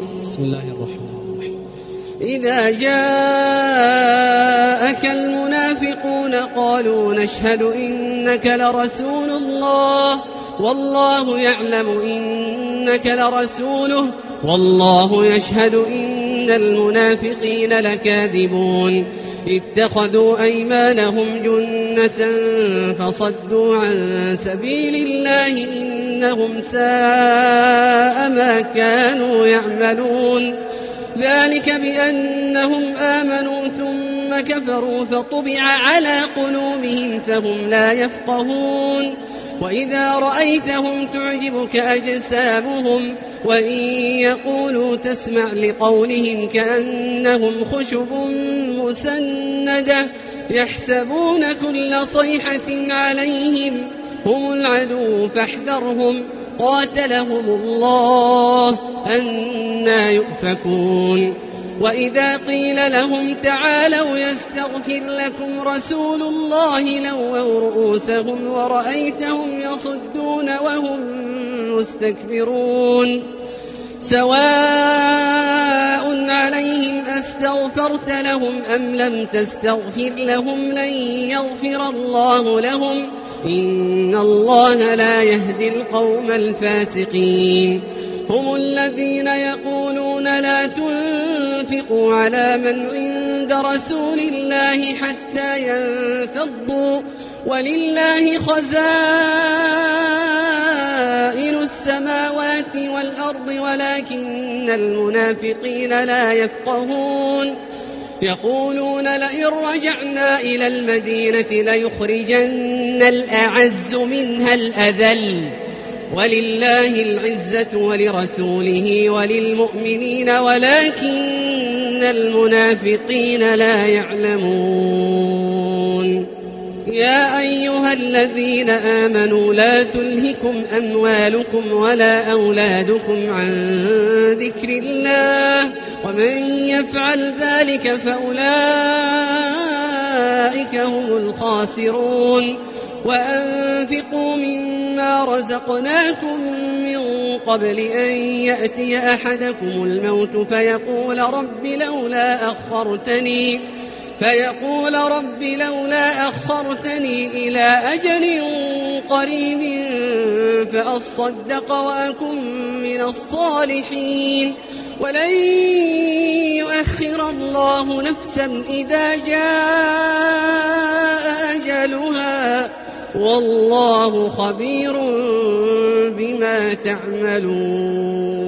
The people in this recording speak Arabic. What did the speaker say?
بسم الله الرحمن الرحيم. إذا جاءك المنافقون قالوا نشهد إنك لرسول الله والله يعلم إنك لرسوله والله يشهد إن المنافقين لكاذبون اتخذوا أيمانهم جنة فصدوا عن سبيل الله إنهم ساء ما كانوا يعملون ذلك بأنهم آمنوا ثم كفروا فطبع على قلوبهم فهم لا يفقهون وإذا رأيتهم تعجبك أجسامهم وإن يقولوا تسمع لقولهم كأنهم خشب مسندة يحسبون كل صيحة عليهم هم العدو فاحذرهم قاتلهم الله أنى يؤفكون وإذا قيل لهم تعالوا يستغفر لكم رسول الله لووا رؤوسهم ورأيتهم يصدون وهم مستكبرون سواء عليهم أستغفرت لهم أم لم تستغفر لهم لن يغفر الله لهم إن الله لا يهدي القوم الفاسقين هم الذين يقولون لا تنفقوا على من عند رسول الله حتى ينفضوا ولله خزائن السماوات والأرض ولكن المنافقين لا يفقهون يقولون لئن رجعنا إلى المدينة ليخرجن الأعز منها الأذل ولله العزة ولرسوله وللمؤمنين ولكن المنافقين لا يعلمون يا أيها الذين آمنوا لا تلهكم أموالكم ولا أولادكم عن ذكر الله ومن يفعل ذلك فأولئك هم الخاسرون وأنفقوا مما رزقناكم من قبل أن يأتي أحدكم الموت فيقول رب لولا أخرتني إلى أجل قريب فأصدق وأكن من الصالحين ولن يؤخر الله نفسا إذا جاء أجلها والله خبير بما تعملون.